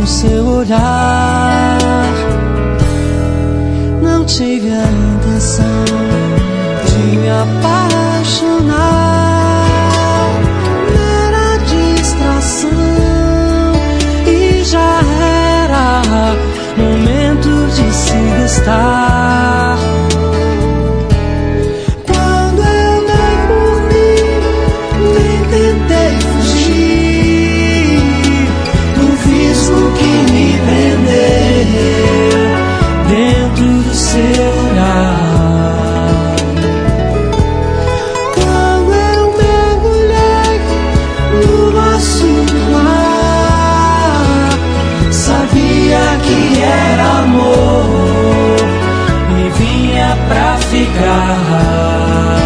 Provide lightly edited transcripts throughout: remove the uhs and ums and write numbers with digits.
no seu olhar. Não tive a intenção de me apaixonar, mera distração, e já era momento de se gastar. Quando eu dei por mim, nem tentei fugir do vício que me prendeu dentro do seu olhar. Quando eu mergulhei no laço do mar, sabia que era amor e vinha pra ficar.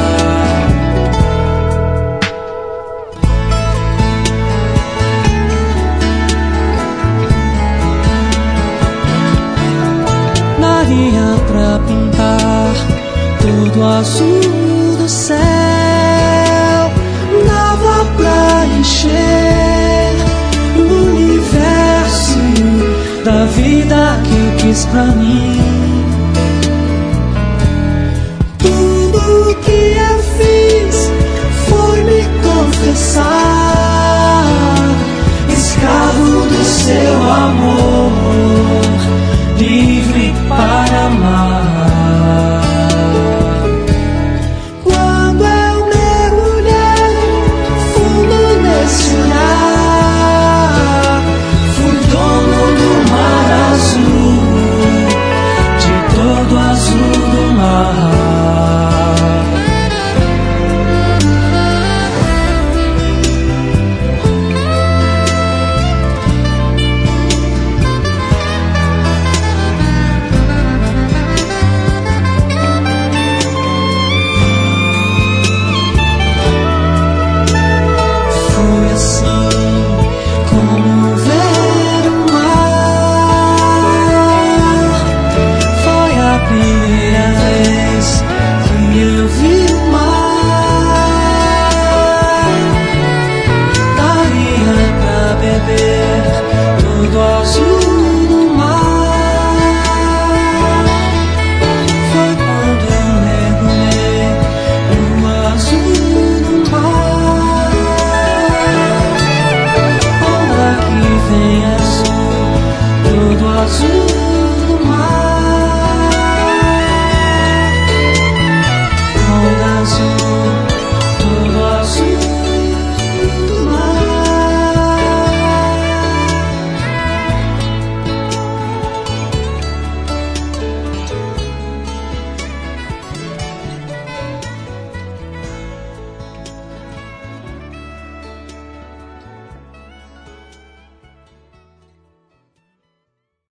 Daria pra pintar todo o azul do céu, dava pra encher o universo da vida que eu quis pra mim. Tudo que eu fiz foi me confessar, escravo do seu amor.